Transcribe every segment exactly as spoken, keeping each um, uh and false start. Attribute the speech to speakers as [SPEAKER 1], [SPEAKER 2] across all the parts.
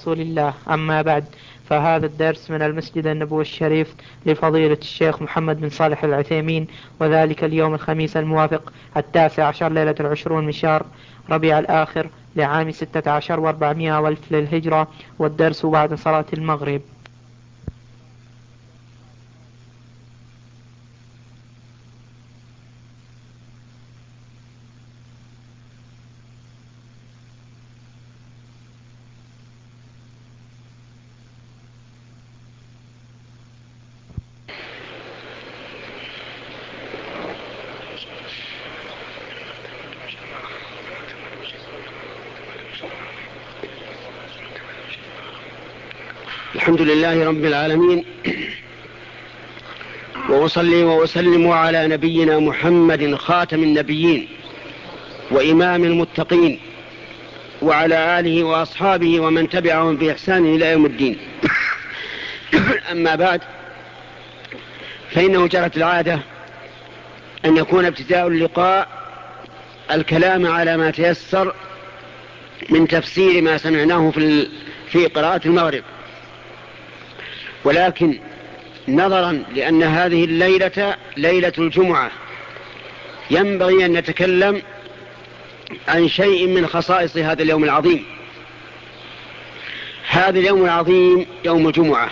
[SPEAKER 1] رسول الله. أما بعد، فهذا الدرس من المسجد النبوي الشريف لفضيلة الشيخ محمد بن صالح العثيمين، وذلك اليوم الخميس الموافق التاسع عشر ليلة العشرون من شهر ربيع الآخر لعام ستة عشر وأربعمائة والف للهجرة، والدرس بعد صلاة المغرب.
[SPEAKER 2] الحمد لله رب العالمين، وأصلي وأسلم على نبينا محمد خاتم النبيين وإمام المتقين، وعلى آله وأصحابه ومن تبعهم بإحسان إلى يوم الدين. أما بعد، فإنه جرت العادة أن يكون ابتداء اللقاء الكلام على ما تيسر من تفسير ما سمعناه في في قراءة المغرب، ولكن نظرا لأن هذه الليلة ليلة الجمعة ينبغي أن نتكلم عن شيء من خصائص هذا اليوم العظيم. هذا اليوم العظيم يوم الجمعة،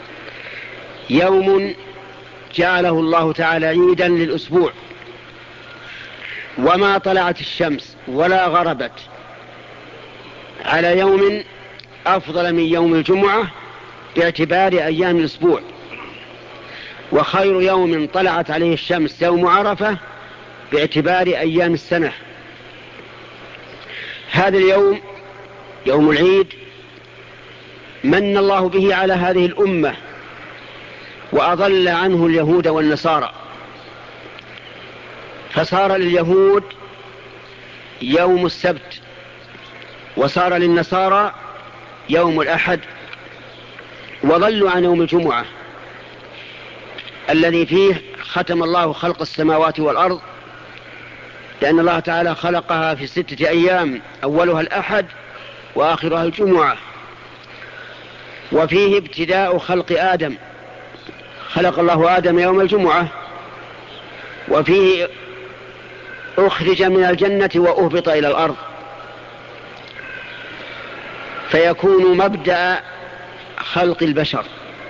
[SPEAKER 2] يوم جعله الله تعالى عيدا للأسبوع، وما طلعت الشمس ولا غربت على يوم أفضل من يوم الجمعة باعتبار أيام الأسبوع، وخير يوم طلعت عليه الشمس يوم عرفة باعتبار أيام السنة. هذا اليوم يوم العيد من الله به على هذه الأمة وأضل عنه اليهود والنصارى، فصار لليهود يوم السبت، وصار للنصارى يوم الأحد، وضلوا عن يوم الجمعة الذي فيه ختم الله خلق السماوات والأرض، لأن الله تعالى خلقها في ستة أيام، أولها الأحد وآخرها الجمعة، وفيه ابتداء خلق آدم، خلق الله آدم يوم الجمعة، وفيه أخرج من الجنة وأهبط إلى الأرض، فيكون مبدأ خلق البشر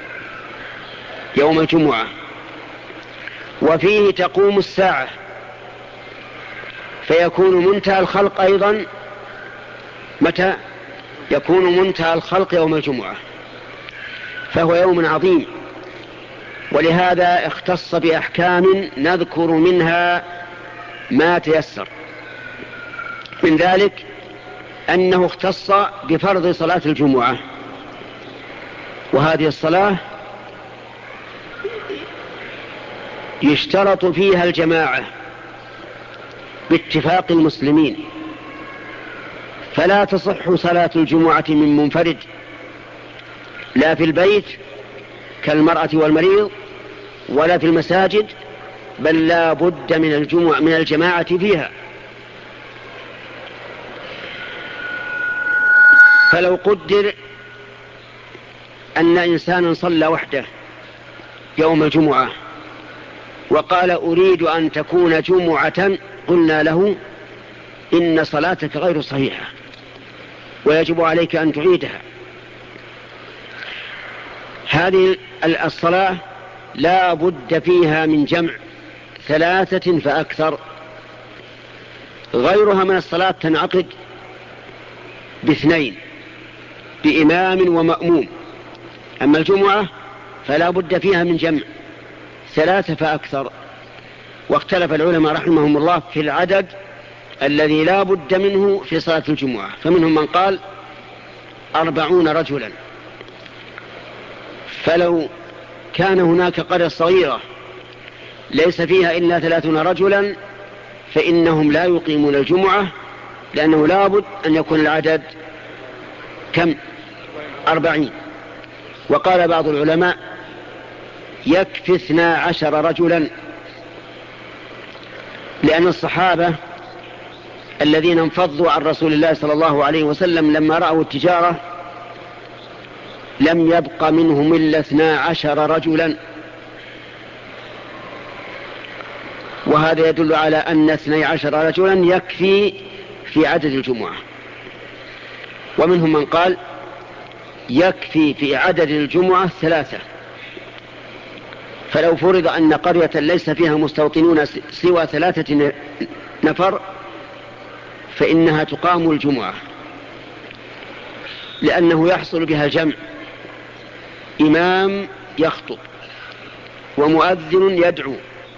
[SPEAKER 2] يوم الجمعة، وفيه تقوم الساعة، فيكون منتهى الخلق أيضا متى؟ يكون منتهى الخلق يوم الجمعة، فهو يوم عظيم، ولهذا اختص بأحكام نذكر منها ما تيسر. من ذلك أنه اختص بفرض صلاة الجمعة، وهذه الصلاة يشترط فيها الجماعة باتفاق المسلمين، فلا تصح صلاة الجمعة من منفرد، لا في البيت كالمرأة والمريض، ولا في المساجد، بل لا بد من الجمعة من الجماعة فيها. فلو قدر أن إنسانا صلى وحده يوم الجمعة وقال أريد أن تكون جمعة، قلنا له إن صلاتك غير صحيحة ويجب عليك أن تعيدها. هذه الصلاة لا بد فيها من جمع ثلاثة فأكثر، غيرها من الصلاة تنعقد باثنين، بإمام ومأموم، أما الجمعة فلا بد فيها من جمع ثلاثة فأكثر. واختلف العلماء رحمهم الله في العدد الذي لا بد منه في صلاة الجمعة، فمنهم من قال أربعون رجلا، فلو كان هناك قرية صغيرة ليس فيها إلا ثلاثون رجلا فإنهم لا يقيمون الجمعة، لأنه لا بد أن يكون العدد كم؟ أربعين. وقال بعض العلماء يكفي اثنا عشر رجلا، لأن الصحابة الذين انفضوا عن رسول الله صلى الله عليه وسلم لما رأوا التجارة لم يبق منهم إلا اثنا عشر رجلا، وهذا يدل على أن اثني عشر رجلا يكفي في عدد الجمعة. ومنهم من قال يكفي في عدد الجمعة ثلاثة، فلو فرض أن قرية ليس فيها مستوطنون سوى ثلاثة نفر فإنها تقام الجمعة، لأنه يحصل بها الجمع، إمام يخطب ومؤذن يدعو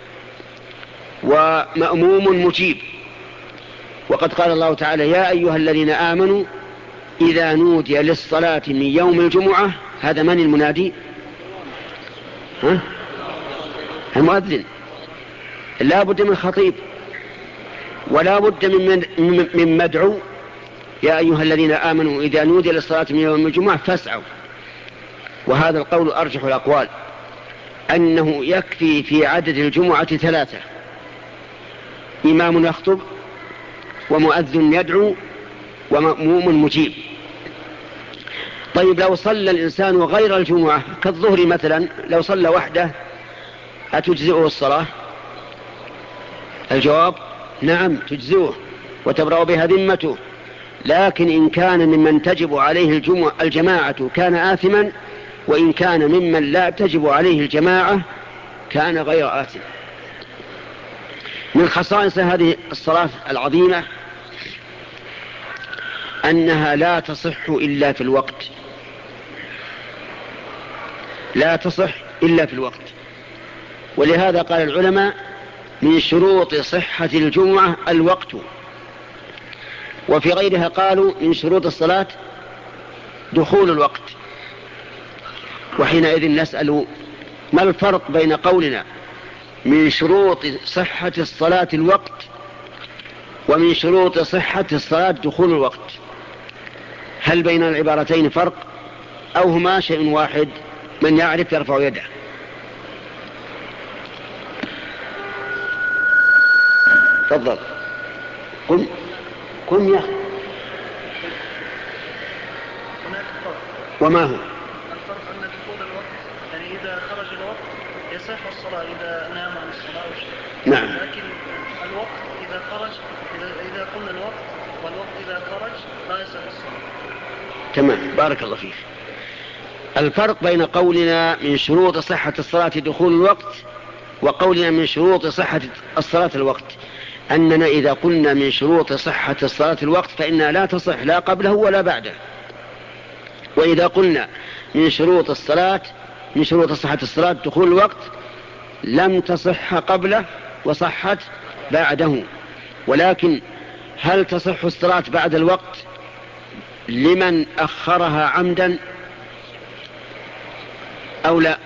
[SPEAKER 2] ومأموم مجيب. وقد قال الله تعالى يا أيها الذين آمنوا إذا نودي للصلاة من يوم الجمعة. هذا من المنادي؟ ها؟ المؤذن. لا بد من خطيب ولا بد من, من, من مدعو. يا أيها الذين آمنوا إذا نودي للصلاة من يوم الجمعة فاسعوا. وهذا القول أرجح الأقوال، أنه يكفي في عدد الجمعة ثلاثة، إمام يخطب ومؤذن يدعو ومأموم مجيب. طيب لو صلى الإنسان غير الجمعة كالظهر مثلا، لو صلى وحده أتجزئه الصلاة؟ الجواب نعم تجزئه وتبرأ بها ذمته، لكن إن كان ممن تجب عليه الجمعة الجماعة كان آثما، وإن كان ممن لا تجب عليه الجماعة كان غير آثم. من خصائص هذه الصلاة العظيمة أنها لا تصح إلا في الوقت، لا تصح إلا في الوقت. ولهذا قال العلماء من شروط صحة الجمعة الوقت. وفي غيرها قالوا من شروط الصلاة دخول الوقت. وحينئذ نسأل ما الفرق بين قولنا من شروط صحة الصلاة الوقت ومن شروط صحة الصلاة دخول الوقت؟ هل بين العبارتين فرق أو هما شيء واحد؟ من يعرف يرفع يده. تفضل قم قم يا وما هو
[SPEAKER 3] الفرق أن دخول الوقت يعني إذا خرج الوقت يصح الصلاة إذا نام عن الصلاة أو شيء.
[SPEAKER 2] نعم.
[SPEAKER 3] لكن الوقت إذا خرج إذا, إذا قلنا الوقت والوقت إذا خرج لا يصح الصلاة.
[SPEAKER 2] تمام بارك الله فيك. الفرق بين قولنا من شروط صحة الصلاة دخول الوقت وقولنا من شروط صحة الصلاة الوقت أننا إذا قلنا من شروط صحة الصلاة الوقت فإنها لا تصح لا قبله ولا بعده، وإذا قلنا من شروط الصلاة من شروط صحة الصلاة دخول الوقت لم تصح قبله وصحت بعده. ولكن هل تصح الصلاة بعد الوقت لمن أخرها عمدا أو لا؟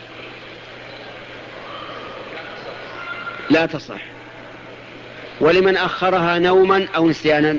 [SPEAKER 2] لا تصح. ولمن أخرها نوما أو نسيانا؟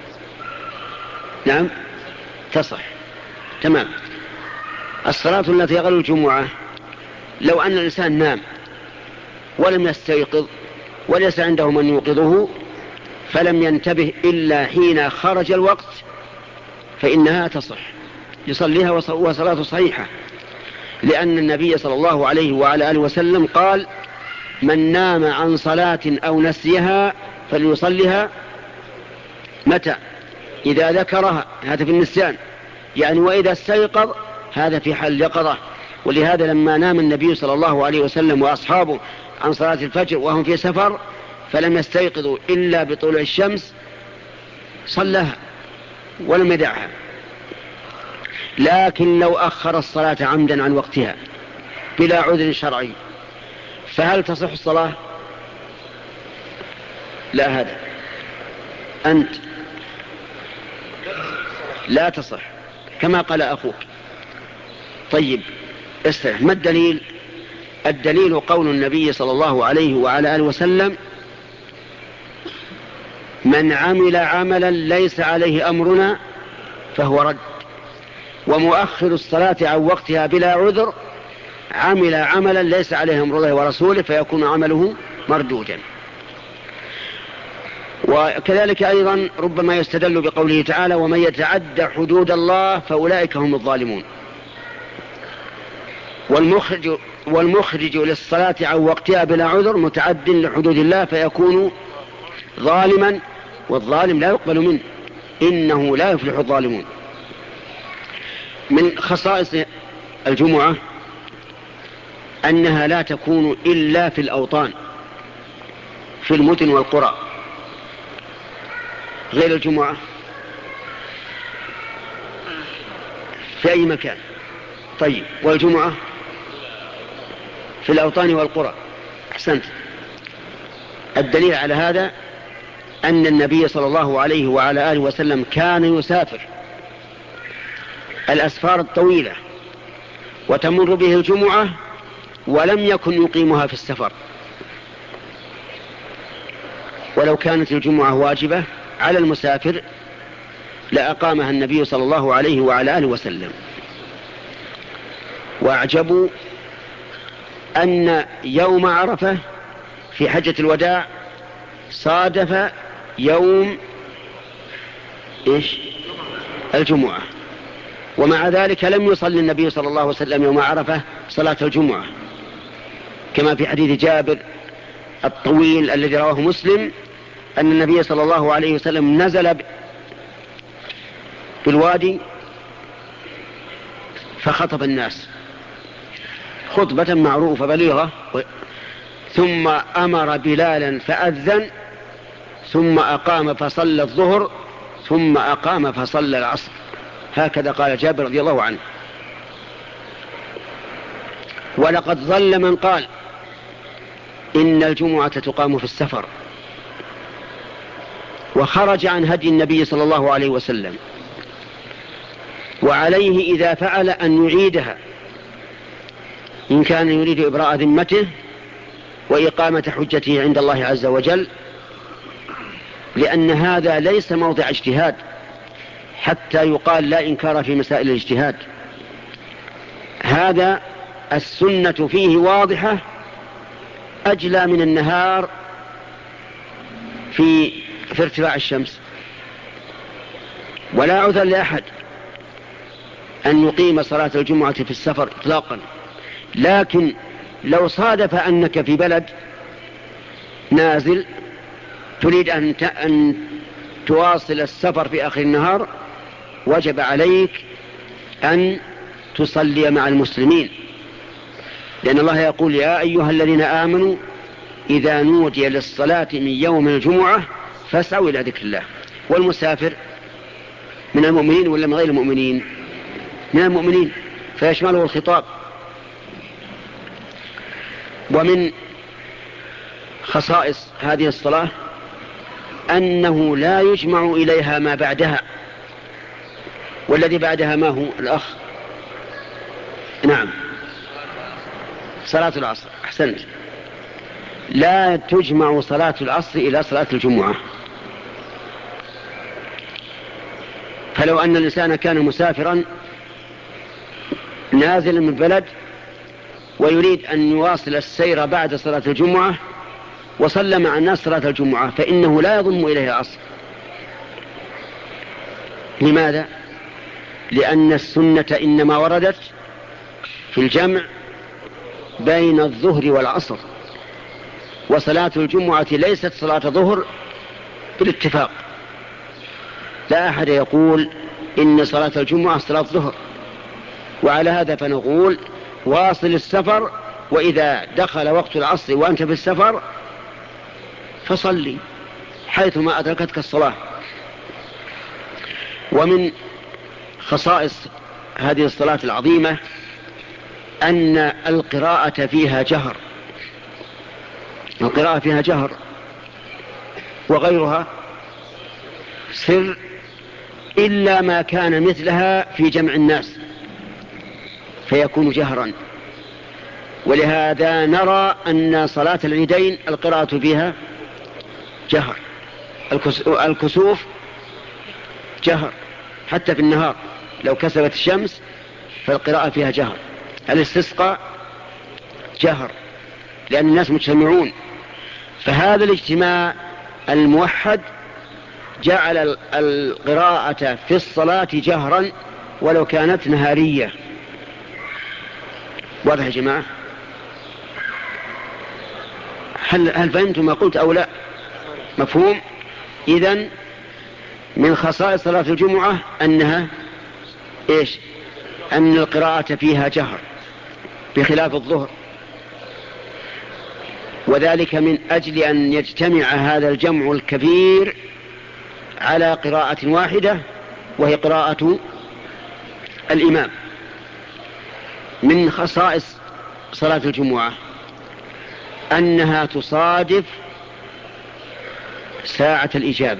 [SPEAKER 2] نعم تصح. تمام. الصلاة التي غير الجمعة لو أن الإنسان نام ولم يستيقظ وليس عنده من يوقظه فلم ينتبه إلا حين خرج الوقت فإنها تصح، يصليها وصلاة صحيحة، لأن النبي صلى الله عليه وعلى آله وسلم قال من نام عن صلاة أو نسيها فليصليها متى؟ إذا ذكرها، هذا في النسيان يعني، وإذا استيقظ هذا في حال اليقظة. ولهذا لما نام النبي صلى الله عليه وسلم وأصحابه عن صلاة الفجر وهم في سفر فلم يستيقظوا إلا بطلوع الشمس صلىها ولم يدعها. لكن لو أخر الصلاة عمدا عن وقتها بلا عذر شرعي فهل تصح الصلاة؟ لا. هذا أنت لا تصح كما قال أخوك. طيب استرح. ما الدليل؟ الدليل قول النبي صلى الله عليه وعلى آله وسلم من عمل عملا ليس عليه أمرنا فهو رد. ومؤخر الصلاة عن وقتها بلا عذر عمل عملا ليس عليه أمر الله ورسوله فيكون عمله مردودا. وكذلك أيضا ربما يستدل بقوله تعالى ومن يتعد حدود الله فأولئك هم الظالمون. والمخرج, والمخرج للصلاة عن وقتها بلا عذر متعد لحدود الله فيكون ظالما، والظالم لا يقبل منه، إنه لا يفلح الظالمون. من خصائص الجمعة أنها لا تكون إلا في الأوطان، في المدن والقرى، غير الجمعة في أي مكان. طيب، والجمعة في الأوطان والقرى. أحسنت. الدليل على هذا أن النبي صلى الله عليه وعلى آله وسلم كان يسافر الأسفار الطويلة وتمر به الجمعة ولم يكن يقيمها في السفر، ولو كانت الجمعة واجبة على المسافر لأقامها النبي صلى الله عليه وعلى آله وسلم. وأعجبوا أن يوم عرفة في حجة الوداع صادف يوم إيش؟ الجمعة، ومع ذلك لم يصلي النبي صلى الله عليه وسلم يوم عرفة صلاة الجمعة، كما في حديث جابر الطويل الذي رواه مسلم أن النبي صلى الله عليه وسلم نزل بالوادي فخطب الناس خطبة معروفة بليغة، ثم أمر بلالا فأذن، ثم أقام فصلى الظهر، ثم أقام فصلى العصر. هكذا قال جابر رضي الله عنه. ولقد ظل من قال إن الجمعة تقام في السفر، وخرج عن هدي النبي صلى الله عليه وسلم، وعليه إذا فعل أن يعيدها إن كان يريد إبراء ذمته وإقامة حجته عند الله عز وجل، لأن هذا ليس موضع اجتهاد حتى يقال لا إنكار في مسائل الاجتهاد. هذا السنة فيه واضحة أجلى من النهار في, في ارتفاع الشمس، ولا عذر لأحد أن يقيم صلاة الجمعة في السفر إطلاقا. لكن لو صادف أنك في بلد نازل تريد أن, أن تواصل السفر في آخر النهار، وجب عليك أن تصلي مع المسلمين، لأن الله يقول يا أيها الذين آمنوا إذا نودي للصلاة من يوم الجمعة فاسعوا إلى ذكر الله. والمسافر من المؤمنين ولا من غير المؤمنين؟ من المؤمنين، فيشمله الخطاب. ومن خصائص هذه الصلاة أنه لا يجمع إليها ما بعدها. والذي بعدها ما هو الأخ؟ نعم، صلاة العصر. أحسنت. لا تجمع صلاة العصر إلى صلاة الجمعة. فلو أن الإنسان كان مسافرا نازلا من بلد ويريد أن يواصل السير بعد صلاة الجمعة وصلى مع الناس صلاة الجمعة فإنه لا يضم إليه العصر. لماذا؟ لأن السنة إنما وردت في الجمع بين الظهر والعصر، وصلاة الجمعة ليست صلاة ظهر بالاتفاق. لا أحد يقول إن صلاة الجمعة صلاة ظهر. وعلى هذا فنقول واصل السفر، وإذا دخل وقت العصر وأنت في السفر فصلي حيثما أدركتك الصلاة. ومن خصائص هذه الصلاة العظيمة أن القراءة فيها جهر، القراءة فيها جهر، وغيرها سر، إلا ما كان مثلها في جمع الناس فيكون جهرا. ولهذا نرى أن صلاة العيدين القراءة فيها جهر، الكسوف جهر حتى في النهار لو كسبت الشمس فالقراءة فيها جهر، الاستسقاء جهر لأن الناس مجتمعون. فهذا الاجتماع الموحد جعل القراءة في الصلاة جهرا ولو كانت نهارية. واضح يا جماعة؟ هل, هل فهمتم ما قلت أو لا؟ مفهوم؟ إذن من خصائص صلاة الجمعة أنها إيش؟ أن القراءة فيها جهر بخلاف الظهر، وذلك من أجل أن يجتمع هذا الجمع الكبير على قراءة واحدة وهي قراءة الإمام. من خصائص صلاة الجمعة أنها تصادف ساعة الإجابة،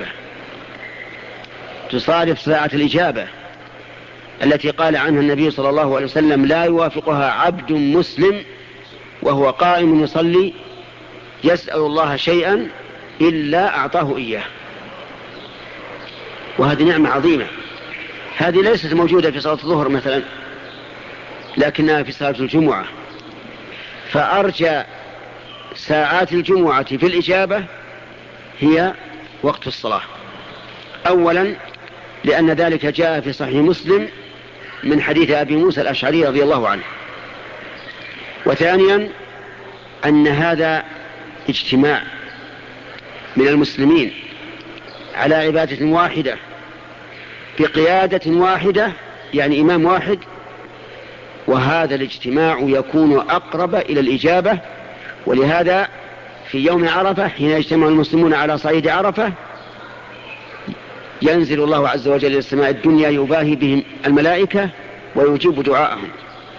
[SPEAKER 2] تصادف ساعة الإجابة التي قال عنها النبي صلى الله عليه وسلم: لا يوافقها عبد مسلم وهو قائم يصلي يسأل الله شيئا إلا أعطاه إياه. وهذه نعمة عظيمة، هذه ليست موجودة في صلاة الظهر مثلا، لكنها في صلاة الجمعة. فأرجى ساعات الجمعة في الإجابة هي وقت الصلاة، أولا لأن ذلك جاء في صحيح مسلم من حديث أبي موسى الأشعري رضي الله عنه، وثانيا أن هذا اجتماع من المسلمين على عبادة واحدة بقيادة واحدة، يعني إمام واحد، وهذا الاجتماع يكون أقرب إلى الإجابة. ولهذا في يوم عرفة حين يجتمع المسلمون على صعيد عرفة ينزل الله عز وجل إلى السماء الدنيا يباهي بهم الملائكة ويجيب دعاءهم.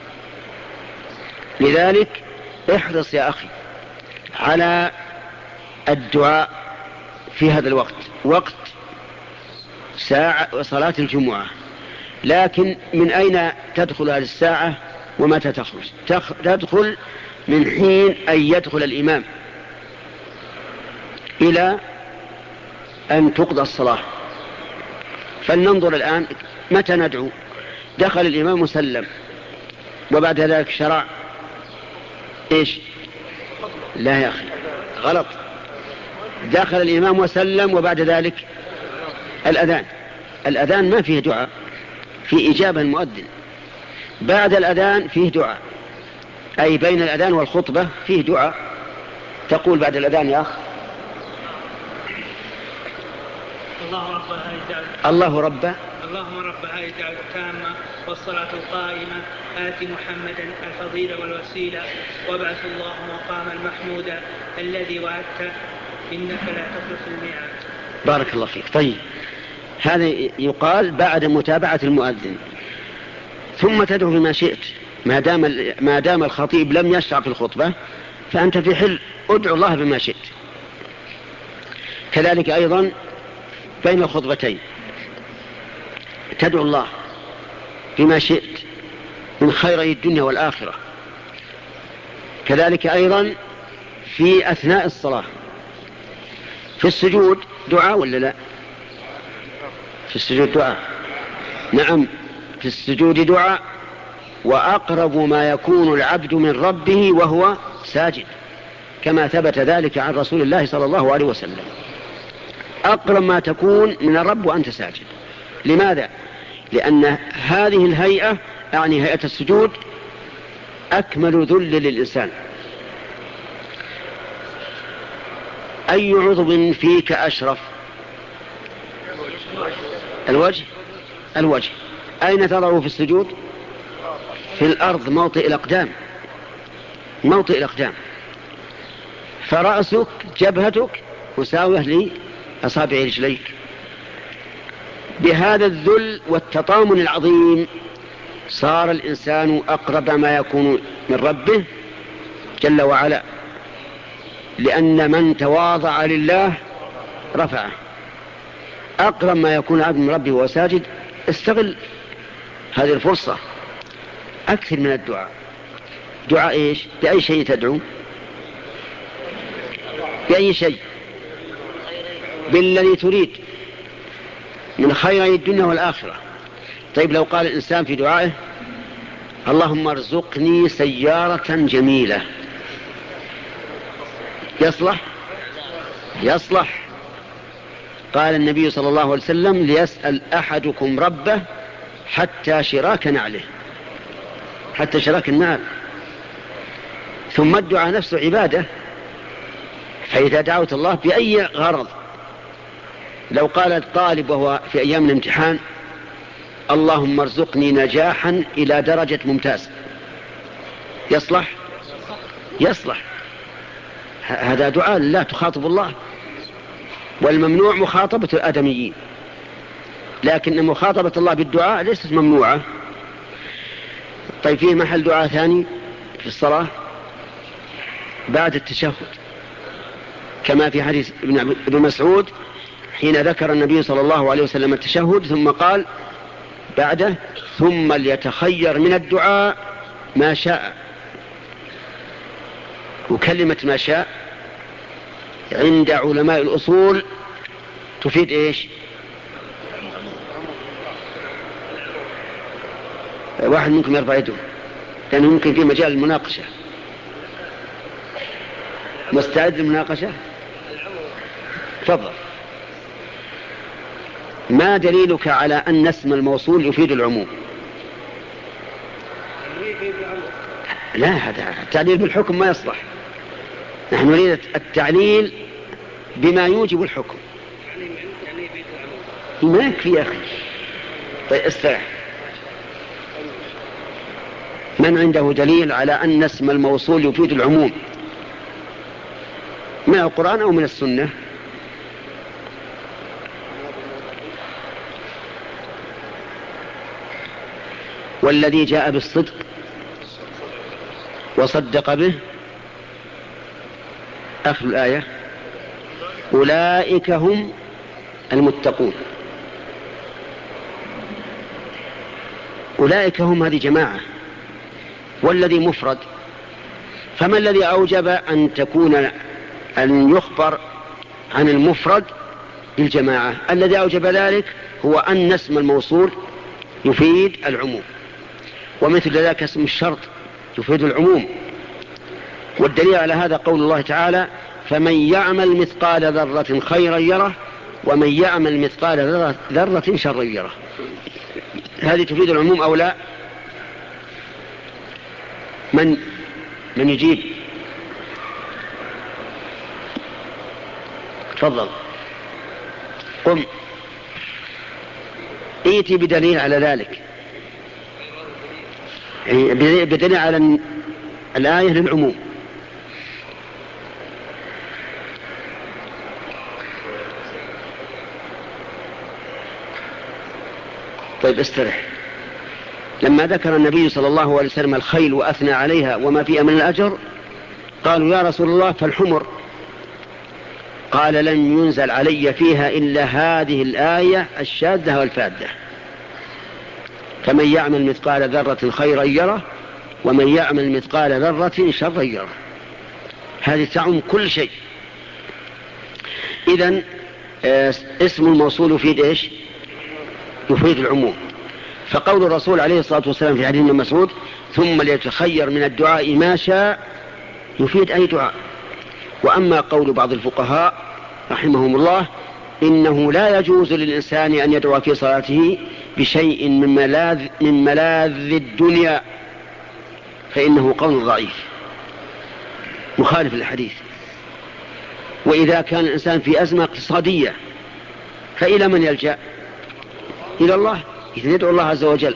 [SPEAKER 2] لذلك احرص يا أخي على الدعاء في هذا الوقت، وقت ساعة صلاة الجمعة. لكن من أين تدخل هذه الساعة ومتى تخرج؟ تدخل من حين أن يدخل الإمام إلى أن تقضى الصلاة. فلننظر الآن متى ندعو. دخل الإمام مسلم وبعد ذلك شرع إيش؟ لا يا أخي، غلط. دخل الإمام وسلم وبعد ذلك الأذان. الأذان ما فيه دعاء، في إجابة المؤذن. بعد الأذان فيه دعاء، أي بين الأذان والخطبة فيه دعاء. تقول بعد الأذان يا أخ:
[SPEAKER 4] الله رب هذه
[SPEAKER 2] الله رب
[SPEAKER 4] اللهم رب هذه الدعوة التامة والصلاة القائمة آت محمدا الفضيلة والوسيلة وابعث الله مقاما محمودا الذي وعدته إنك لا تخلف الميعاد.
[SPEAKER 2] بارك الله فيك. طيب، هذا يقال بعد متابعة المؤذن، ثم تدعو بما شئت. ما دام ما دام الخطيب لم يشرع في الخطبة فأنت في حل ادعو الله بما شئت. كذلك أيضا بين الخطبتين تدعو الله بما شئت من خيري الدنيا والآخرة. كذلك أيضا في أثناء الصلاة في السجود دعاء ولا لا؟ في السجود دعاء، نعم، في السجود دعاء. وأقرب ما يكون العبد من ربه وهو ساجد، كما ثبت ذلك عن رسول الله صلى الله عليه وسلم. أقرب ما تكون من الرب وأنت ساجد. لماذا؟ لأن هذه الهيئة، يعني هيئة السجود، أكمل ذل للإنسان. أي عضو فيك أشرف؟ الوجه. الوجه أين تضعه في السجود؟ في الأرض، موطئ الأقدام، موطئ الأقدام. فرأسك جبهتك مساوية لأصابع رجليك. بهذا الذل والتطامن العظيم صار الإنسان أقرب ما يكون من ربه جل وعلا، لأن من تواضع لله رفعه. أقرب ما يكون عبد من ربه وساجد. استغل هذه الفرصة، أكثر من الدعاء. دعاء إيش؟ بأي شيء تدعو؟ بأي شيء؟ بالذي تريد من خير الدنيا والآخرة. طيب، لو قال الإنسان في دعائه: اللهم ارزقني سيارة جميلة، يصلح؟ يصلح. قال النبي صلى الله عليه وسلم: ليسأل أحدكم ربه حتى شراك نعله، حتى شراك النعل. ثم الدعاء نفسه عبادة. فإذا دعوت الله بأي غرض، لو قال الطالب وهو في أيام الامتحان اللهم ارزقني نجاحا إلى درجة ممتاز، يصلح؟ يصلح. هذا دعاء لا تخاطب الله، والممنوع مخاطبة الآدميين، لكن مخاطبة الله بالدعاء ليست ممنوعة. طيب فيه محل دعاء ثاني في الصلاة بعد التشهد، كما في حديث ابن مسعود حين ذكر النبي صلى الله عليه وسلم التشهد ثم قال بعده ثم ليتخير من الدعاء ما شاء. وكلمة ما شاء عند علماء الأصول تفيد إيش؟ واحد منكم يرفع يده لأنه ممكن في مجال المناقشة. مستعد للمناقشة؟ تفضل. ما دليلك على أن اسم الموصول يفيد العموم؟ لا، هذا التعليل بالحكم ما يصلح. نحن نريد التعليل بما يوجب الحكم. ما يكفي يا أخي. طيب استرح. من عنده دليل على أن اسم الموصول يفيد العموم من القرآن أو من السنة؟ والذي جاء بالصدق وصدق به آخر الآية أولئك هم المتقون. أولئك هم هذه جماعة، والذي مفرد. فما الذي أوجب أن تكون أن يخبر عن المفرد بالجماعة؟ الذي أوجب ذلك هو أن اسم الموصول يفيد العموم، ومثل ذلك اسم الشرط يفيد العموم. والدليل على هذا قول الله تعالى فمن يعمل مثقال ذرة خيرا يره ومن يعمل مثقال ذرة شرا يره. هذه تفيد العموم أو لا؟ من من يجيب؟ تفضل قم ائتي بدليل على ذلك، بدليل على الآية للعموم. طيب استرح. لما ذكر النبي صلى الله عليه وسلم الخيل وأثنى عليها وما فيها من الأجر قالوا يا رسول الله فالحمر؟ قال لن ينزل علي فيها إلا هذه الآية الشاذة والفاذة فمن يعمل مثقال ذرة خيرا يره ومن يعمل مثقال ذرة شرا يره. هذه تعم كل شيء. إذن اسم الموصول يفيد إيش؟ يفيد العموم. فقول الرسول عليه الصلاة والسلام في حديث ابن مسعود ثم ليتخير من الدعاء ما شاء يفيد أي دعاء. وأما قول بعض الفقهاء رحمهم الله إنه لا يجوز للإنسان أن يدعو في صلاته بشيء من ملاذ, من ملاذ الدنيا فإنه قول ضعيف مخالف للحديث. وإذا كان الإنسان في أزمة اقتصادية فإلى من يلجأ؟ إلى الله، إذن يدعو الله عز وجل.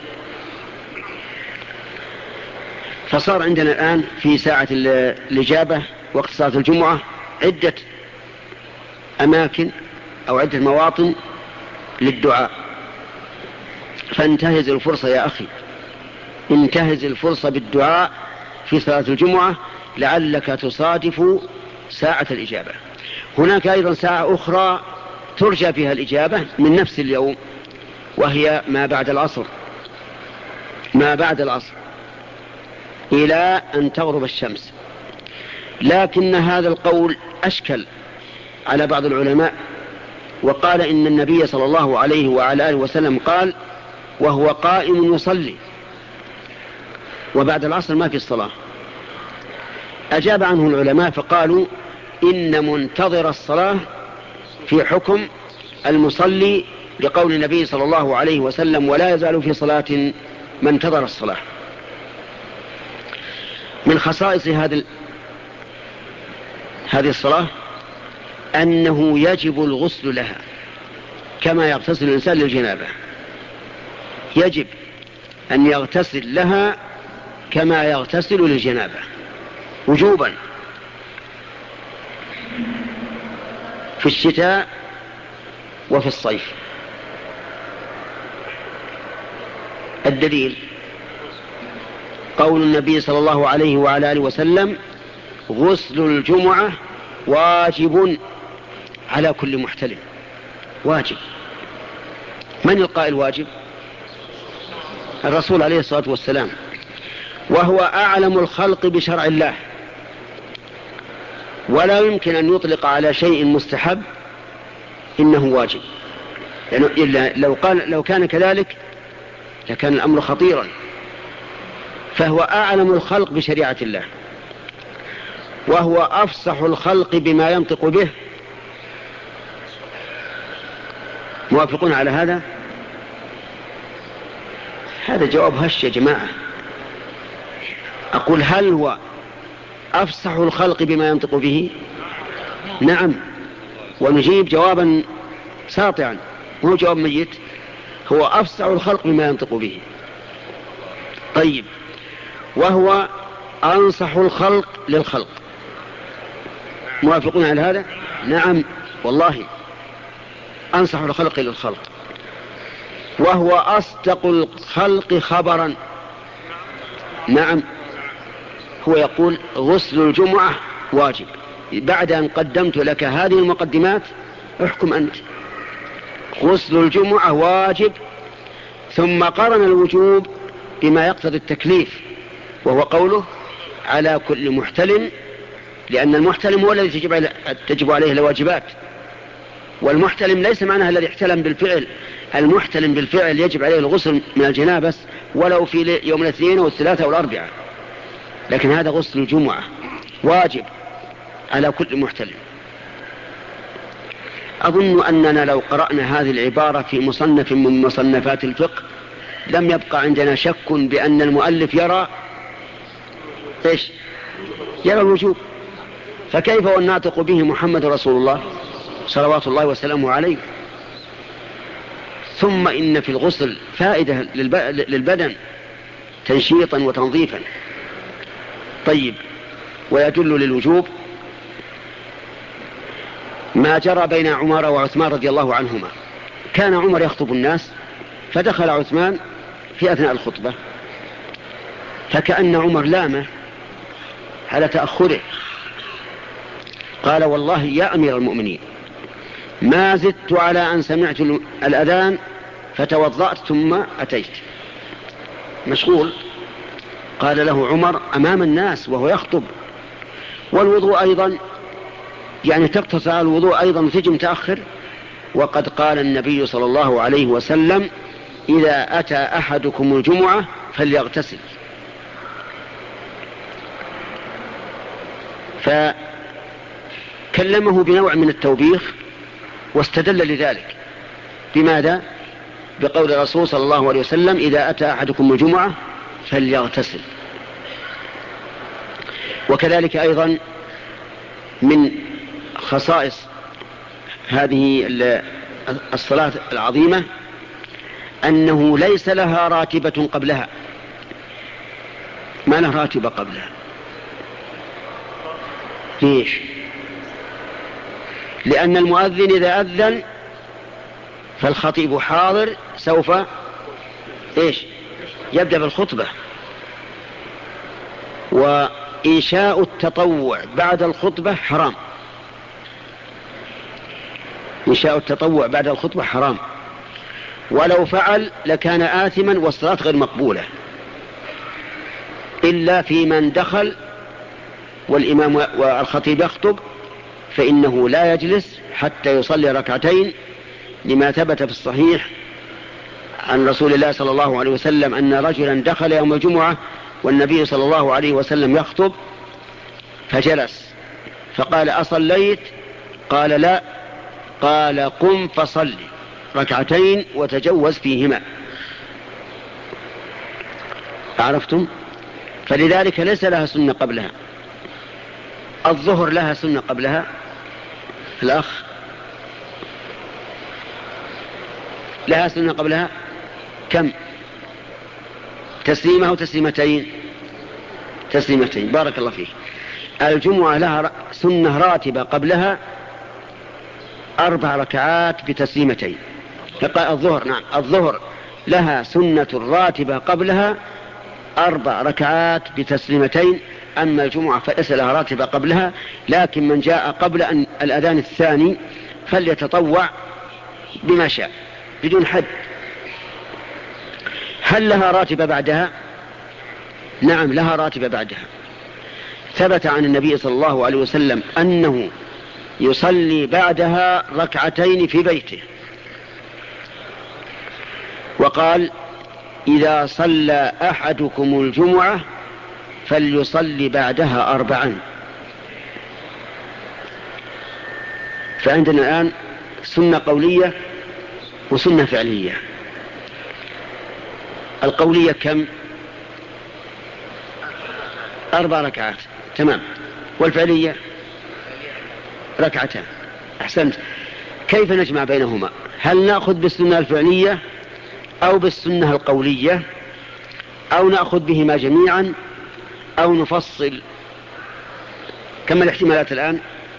[SPEAKER 2] فصار عندنا الآن في ساعة الإجابة وقت صلاة الجمعة عدة أماكن أو عدة مواطن للدعاء، فانتهز الفرصة يا أخي، انتهز الفرصة بالدعاء في صلاة الجمعة لعلك تصادف ساعة الإجابة. هناك أيضا ساعة أخرى ترجى فيها الإجابة من نفس اليوم وهي ما بعد العصر، ما بعد العصر إلى أن تغرب الشمس. لكن هذا القول أشكل على بعض العلماء وقال إن النبي صلى الله عليه وعلى آله وسلم قال وهو قائم يصلي وبعد العصر ما في الصلاة. أجاب عنه العلماء فقالوا إن منتظر الصلاة في حكم المصلي لقول النبي صلى الله عليه وسلم ولا يزال في صلاة من انتظر الصلاة. من خصائص هذه الصلاة أنه يجب الغسل لها كما يغتسل الإنسان للجنابة، يجب أن يغتسل لها كما يغتسل للجنابة وجوبا في الشتاء وفي الصيف. الدليل قول النبي صلى الله عليه وعلى آله وسلم: غسل الجمعة واجب على كل محتلم. واجب. من القائل واجب؟ الرسول عليه الصلاة والسلام، وهو أعلم الخلق بشرع الله، ولا يمكن أن يطلق على شيء مستحب إنه واجب، يعني إلا لو قال لو كان كذلك لكان الأمر خطيرا. فهو أعلم الخلق بشريعة الله، وهو أفصح الخلق بما ينطق به. موافقون على هذا؟ هذا جواب هش يا جماعة. أقول هل هو أفصح الخلق بما ينطق به؟ نعم. ونجيب جوابا ساطعا، مو جواب ميت. هو أفصح الخلق بما ينطق به. طيب، وهو أنصح الخلق للخلق. موافقون على هذا؟ نعم والله، أنصح الخلق للخلق. وهو أصدق الخلق خبرا. نعم. هو يقول غسل الجمعة واجب. بعد أن قدمت لك هذه المقدمات احكم أنت. غسل الجمعة واجب، ثم قرن الوجوب بما يقتضي التكليف، وهو قوله على كل محتلم، لأن المحتلم هو الذي تجب, تجب عليه الواجبات. والمحتلم ليس معناها الذي احتلم بالفعل، المحتلم بالفعل يجب عليه الغسل من الجنابة ولو في يوم الاثنين والثلاثة والأربعة، لكن هذا غسل الجمعة واجب على كل محتلم. أظن أننا لو قرأنا هذه العبارة في مصنف من مصنفات الفقه لم يبقى عندنا شك بأن المؤلف يرى إيش؟ يرى الوجوب. فكيف والناطق به محمد رسول الله صلوات الله وسلامه عليه؟ ثم إن في الغسل فائدة للبدن تنشيطا وتنظيفا. طيب، ويدل للوجوب ما جرى بين عمر وعثمان رضي الله عنهما. كان عمر يخطب الناس، فدخل عثمان في أثناء الخطبة، فكأن عمر لامه على تأخره، قال: والله يا أمير المؤمنين ما زدت على أن سمعت الأذان فتوضأت ثم أتيت. مشغول. قال له عمر أمام الناس وهو يخطب، والوضوء أيضا، يعني تقتصر على الوضوء أيضا وتجي متأخر. وقد قال النبي صلى الله عليه وسلم: إذا أتى أحدكم الجمعة فليغتسل. فكلمه بنوع من التوبيخ، واستدل لذلك بماذا؟ بقول الرسول صلى الله عليه وسلم: إذا أتى أحدكم الجمعة فليغتسل. وكذلك أيضا من خصائص هذه الصلاة العظيمة أنه ليس لها راتبة قبلها. ما لها راتبة قبلها. ليش؟ لأن المؤذن إذا أذن فالخطيب حاضر سوف إيش؟ يبدأ بالخطبة. وإنشاء التطوع بعد الخطبة حرام. إنشاء التطوع بعد الخطبة حرام، ولو فعل لكان آثما والصلاة غير مقبولة، إلا في من دخل والإمام والخطيب يخطب، فإنه لا يجلس حتى يصلي ركعتين، لما ثبت في الصحيح عن رسول الله صلى الله عليه وسلم أن رجلا دخل يوم الجمعة والنبي صلى الله عليه وسلم يخطب فجلس، فقال: أصليت؟ قال: لا. قال: قم فصلي ركعتين وتجوز فيهما. عرفتم؟ فلذلك ليس لها سنة قبلها. الظهر لها سنة قبلها الأخ لها سنة قبلها كم؟ تسليمة أو تسليمتين؟ تسليمتين. بارك الله فيك. الجمعة لها سنة راتبة قبلها أربع ركعات بتسليمتين. الظهر نعم الظهر لها سنة راتبة قبلها أربع ركعات بتسليمتين. أما الجمعة فليس لها راتبة قبلها، لكن من جاء قبل أن الأذان الثاني فليتطوع بما شاء بدون حد. هل لها راتبة بعدها؟ نعم لها راتبة بعدها. ثبت عن النبي صلى الله عليه وسلم أنه يصلي بعدها ركعتين في بيته، وقال إذا صلى أحدكم الجمعة فليصلي بعدها أربعا. فعندنا الآن سنة قولية وسنة فعلية. القولية كم؟ أربع ركعات تمام. والفعلية ركعتان. أحسنت. كيف نجمع بينهما؟ هل نأخذ بالسنة الفعلية أو بالسنة القولية، أو نأخذ بهما جميعا، أو نفصل؟ كم الاحتمالات الآن؟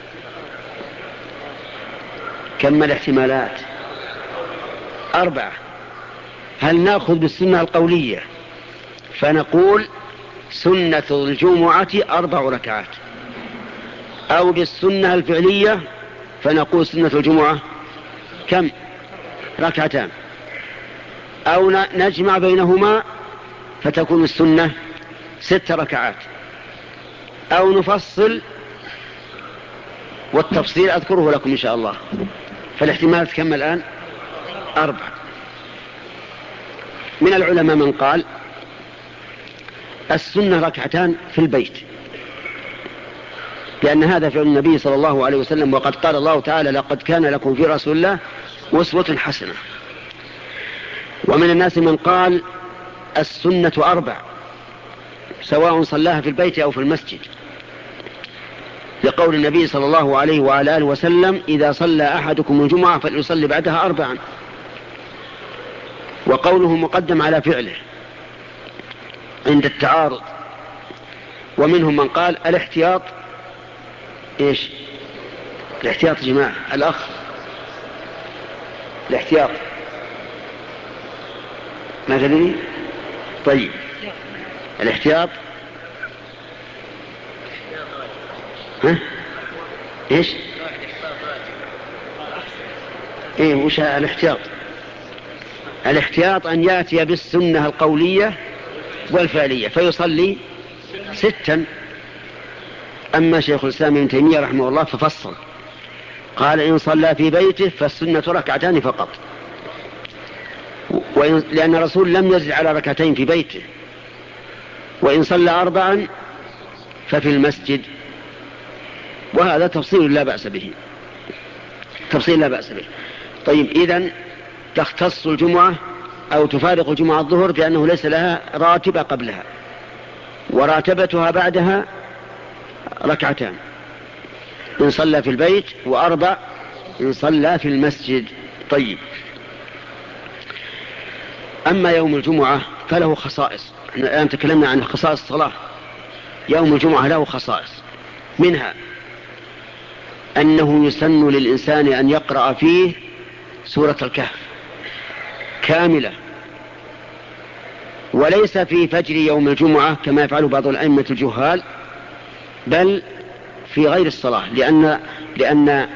[SPEAKER 2] كم الاحتمالات؟ أربعة. هل نأخذ بالسنة القولية فنقول سنة الجمعة أربع ركعات، أو بالسنة الفعلية فنقول سنة الجمعة كم؟ ركعتان، أو نجمع بينهما فتكون السنة ست ركعات، أو نفصل، والتفصيل أذكره لكم إن شاء الله. فالاحتمالات كم الآن؟ أربع. من العلماء من قال السنة ركعتان في البيت، لأن هذا فعل النبي صلى الله عليه وسلم، وقد قال الله تعالى لقد كان لكم في رسول الله أسوة حسنة. ومن الناس من قال السنة أربع سواء صلاها في البيت أو في المسجد، لقول النبي صلى الله عليه وعلى آله وسلم إذا صلى أحدكم الجمعة فليصلي بعدها أربعا، وقوله مقدم على فعله عند التعارض. ومنهم من قال الاحتياط ايش؟ الاحتياط يا جماعة الأخ، الاحتياط ما تدري؟ طيب الاحتياط ها؟ ايش؟ ايه وش الاحتياط؟ الاحتياط أن يأتي بالسنة القولية والفعلية فيصلي ستا. أما شيخ الإسلام ابن تيمية رحمه الله ففصل، قال إن صلى في بيته فالسنة ركعتان فقط، لأن الرسول لم يزد على ركعتين في بيته. وإن صلى أربعا ففي المسجد. وهذا تفصيل لا بأس به، تفصيل لا بأس به. طيب إذن تختص الجمعة أو تفارق الجمعة الظهر بأنه ليس لها راتبة قبلها، وراتبتها بعدها ركعتان إن صلى في البيت، وأربع إن صلى في المسجد. طيب أما يوم الجمعة فله خصائص. الآن تكلمنا عن خصائص الصلاة. يوم الجمعة له خصائص، منها أنه يسن للإنسان أن يقرأ فيه سورة الكهف كاملة، وليس في فجر يوم الجمعة كما يفعل بعض الأئمة الجهال، بل في غير الصلاة، لأن لأن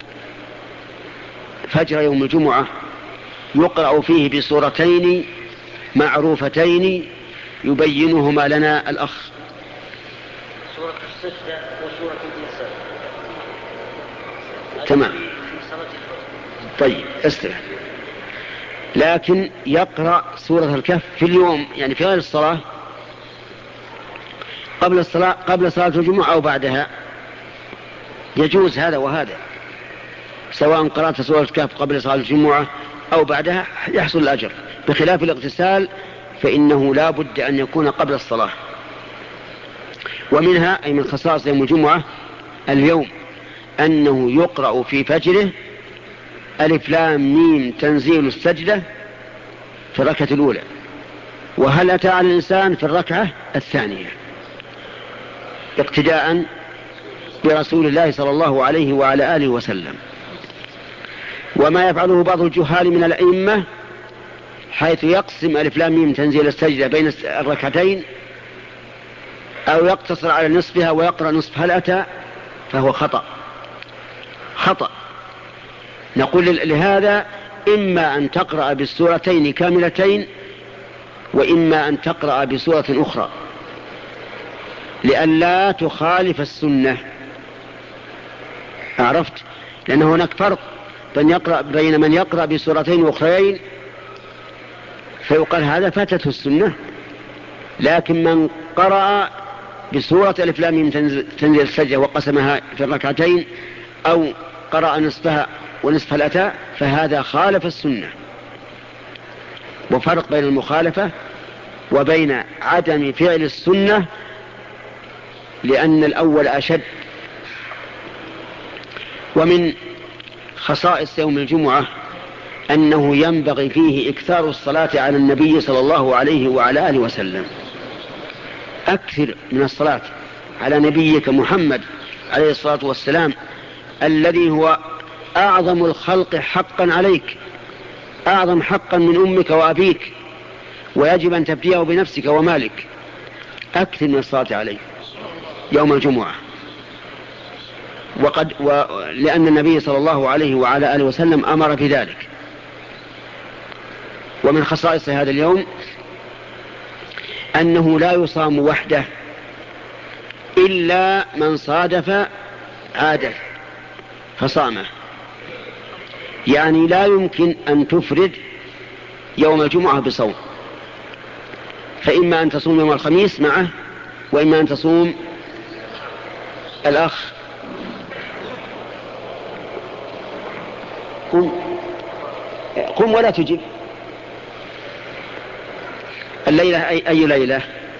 [SPEAKER 2] فجر يوم الجمعة يقرأ فيه بسورتين معروفتين يبينهما لنا الأخ.
[SPEAKER 3] سورة السجدة وسورة الإنسان.
[SPEAKER 2] تمام. طيب استرح. لكن يقرأ سورة الكهف في اليوم، يعني في غير الصلاة، قبل الصلاة قبل صلاة الجمعة أو بعدها، يجوز هذا وهذا، سواء قرأت سورة الكهف قبل صلاة الجمعة أو بعدها يحصل الأجر، بخلاف الاغتسال فإنه لا بد أن يكون قبل الصلاة. ومنها أي من خصائص يوم الجمعة اليوم أنه يقرأ في فجره ألف لام ميم تنزيل السجدة في الركعة الأولى، وهل أتى على الإنسان في الركعة الثانية، اقتداء برسول الله صلى الله عليه وعلى آله وسلم. وما يفعله بعض الجهال من الأئمة حيث يقسم ألف لام ميم تنزيل السجدة بين الركعتين أو يقتصر على نصفها ويقرأ نصف هل أتى، فهو خطأ خطأ. نقول لهذا إما أن تقرأ بالسورتين كاملتين وإما أن تقرأ بسورة أخرى لئلا تخالف السنة. عرفت؟ لأن هناك فرق بين, يقرأ بين من يقرأ بسورتين أخرين فيقال هذا فاتته السنة، لكن من قرأ بسورة ألف لام ميم تنزيل السجدة وقسمها في الركعتين أو قرأ نصفها ونصف الأتى فهذا خالف السنة. وفرق بين المخالفة وبين عدم فعل السنة، لأن الأول أشد. ومن خصائص يوم الجمعة أنه ينبغي فيه إكثار الصلاة على النبي صلى الله عليه وعلى آله وسلم. أكثر من الصلاة على نبيك محمد عليه الصلاة والسلام الذي هو أعظم الخلق حقا عليك، أعظم حقا من أمك وأبيك، ويجب أن تبديه بنفسك ومالك. أكثر من الصلاة عليه يوم الجمعة. وقد و... لأن النبي صلى الله عليه وعلى آله وسلم أمر بذلك. ومن خصائص هذا اليوم أنه لا يصام وحده إلا من صادف عادة فصامه، يعني لا يمكن أن تفرد يوم الجمعة بصوم، فإما أن تصوم يوم الخميس معه وإما أن تصوم الأخ قم قم ولا تجب. الليلة أي, أي ليلة؟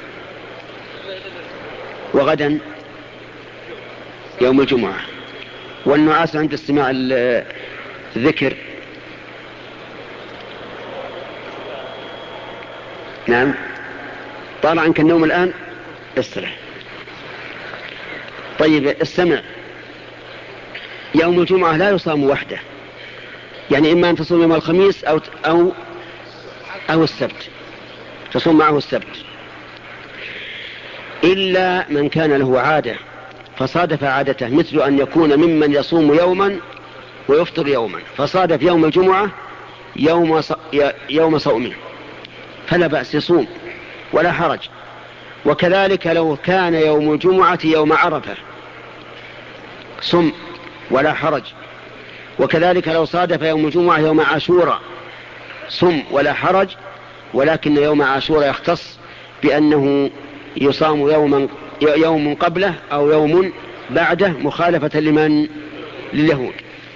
[SPEAKER 2] وغدا يوم الجمعة. والنعاس عند استماع الذكر. نعم، طال عنك النوم الآن استرح. طيب استمع، يوم الجمعة لا يصام وحده، يعني إما أن تصوم يوم الخميس أو, أو, أو السبت، تصوم معه السبت، إلا من كان له عادة فصادف عادته، مثل أن يكون ممن يصوم يوما ويفطر يوما، فصادف يوم الجمعة يوم, يوم صومه فلا بأس يصوم ولا حرج. وكذلك لو كان يوم الجمعة يوم عرفة صم ولا حرج. وكذلك لو صادف يوم الجمعة يوم عاشوراء صم ولا حرج. ولكن يوم عاشوراء يختص بأنه يصام يوما يوم قبله أو يوم بعده مخالفة لمن لليهود.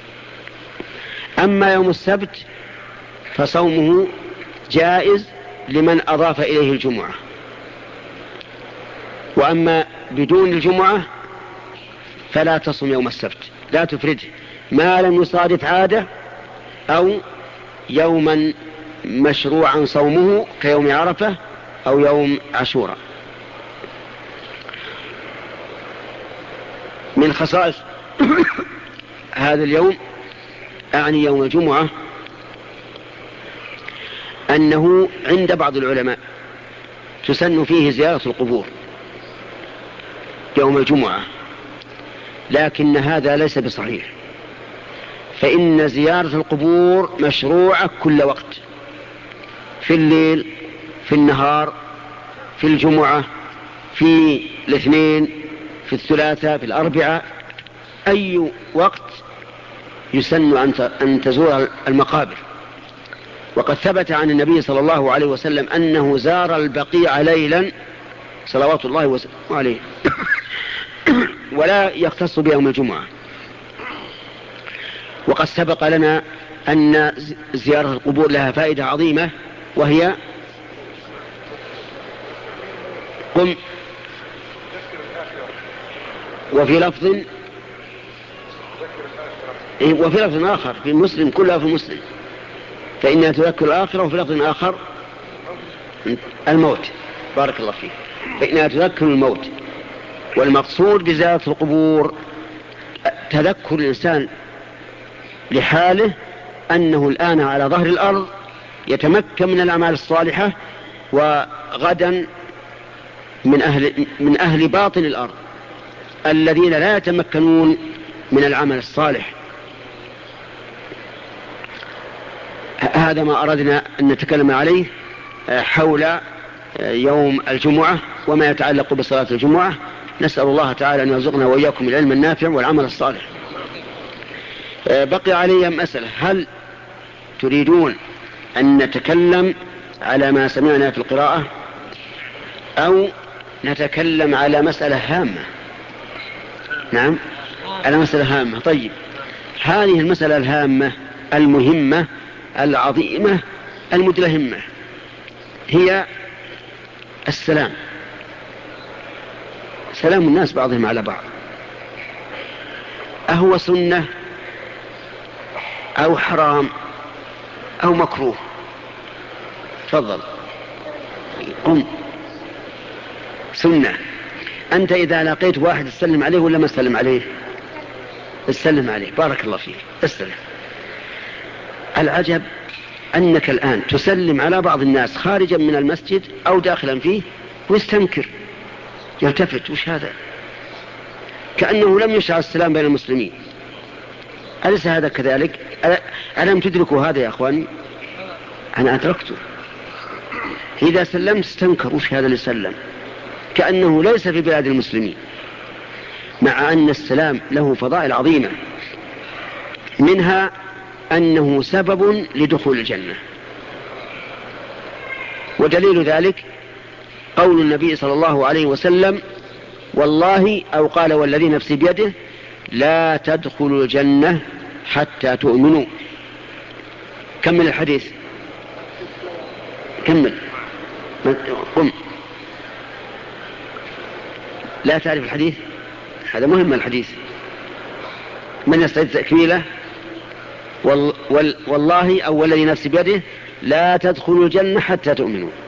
[SPEAKER 2] أما يوم السبت فصومه جائز لمن أضاف إليه الجمعة. وأما بدون الجمعة فلا تصم يوم السبت، لا تفرده ما لم يصادف عادة أو يوما مشروعا صومه كيوم عرفة أو يوم عاشوراء. من خصائص هذا اليوم أعني يوم الجمعة أنه عند بعض العلماء تسن فيه زيارة القبور يوم الجمعة، لكن هذا ليس بصحيح، فإن زيارة القبور مشروعة كل وقت، في الليل، في النهار، في الجمعة، في الاثنين، في الثلاثاء، في الأربعاء، أي وقت يسن أن تزور المقابر. وقد ثبت عن النبي صلى الله عليه وسلم أنه زار البقيع ليلا صلوات الله وسلامه عليه ولا يختص بيوم الجمعة. وقد سبق لنا أن زيارة القبور لها فائدة عظيمة، وهي قم، وفي لفظ إيه وفي لفظ آخر في مسلم، كلها في مسلم، فإنها تذكر الآخرة، وفي لفظ آخر الموت. بارك الله فيك. فإنها تذكر الموت. والمقصود بزيارة القبور تذكر الإنسان لحاله أنه الآن على ظهر الأرض يتمكن من الأعمال الصالحة، وغدا من أهل, من أهل باطن الأرض الذين لا يتمكنون من العمل الصالح. هذا ما أردنا أن نتكلم عليه حول يوم الجمعة وما يتعلق بصلاة الجمعة. نسأل الله تعالى أن يرزقنا وإياكم العلم النافع والعمل الصالح. بقي علي مسألة، هل تريدون أن نتكلم على ما سمعنا في القراءة أو نتكلم على مسألة هامة؟ نعم، على مسألة هامة. طيب، هذه المسألة الهامة المهمة العظيمة المدلهمة هي السلام، سلام الناس بعضهم على بعض. أهو سنة أو حرام أو مكروه؟ تفضل قم. سنة. أنت إذا لقيت واحد تسلم عليه ولا ما تسلم عليه؟ تسلم عليه. بارك الله فيك. تسلم. العجب أنك الآن تسلم على بعض الناس خارجا من المسجد أو داخلا فيه ويستنكر، يلتفت، وش هذا؟ كأنه لم يشرع السلام بين المسلمين. أليس هذا كذلك؟ ألم تدركوا هذا يا أخواني؟ أنا أدركته. إذا سلمت استنكر، وش هذا اللي سلم؟ كأنه ليس في بلاد المسلمين، مع أن السلام له فضائل عظيمة، منها أنه سبب لدخول الجنة. ودليل ذلك قول النبي صلى الله عليه وسلم: والله، أو قال والذي نفسي بيده، لا تدخلوا الجنة حتى تؤمنوا. كمل الحديث، كمل. قم. لا تعرف الحديث؟ هذا مهم الحديث. من يستعد تكميله؟ وال وال والله أو والذي نفسي بيده لا تدخلوا الجنة حتى تؤمنوا.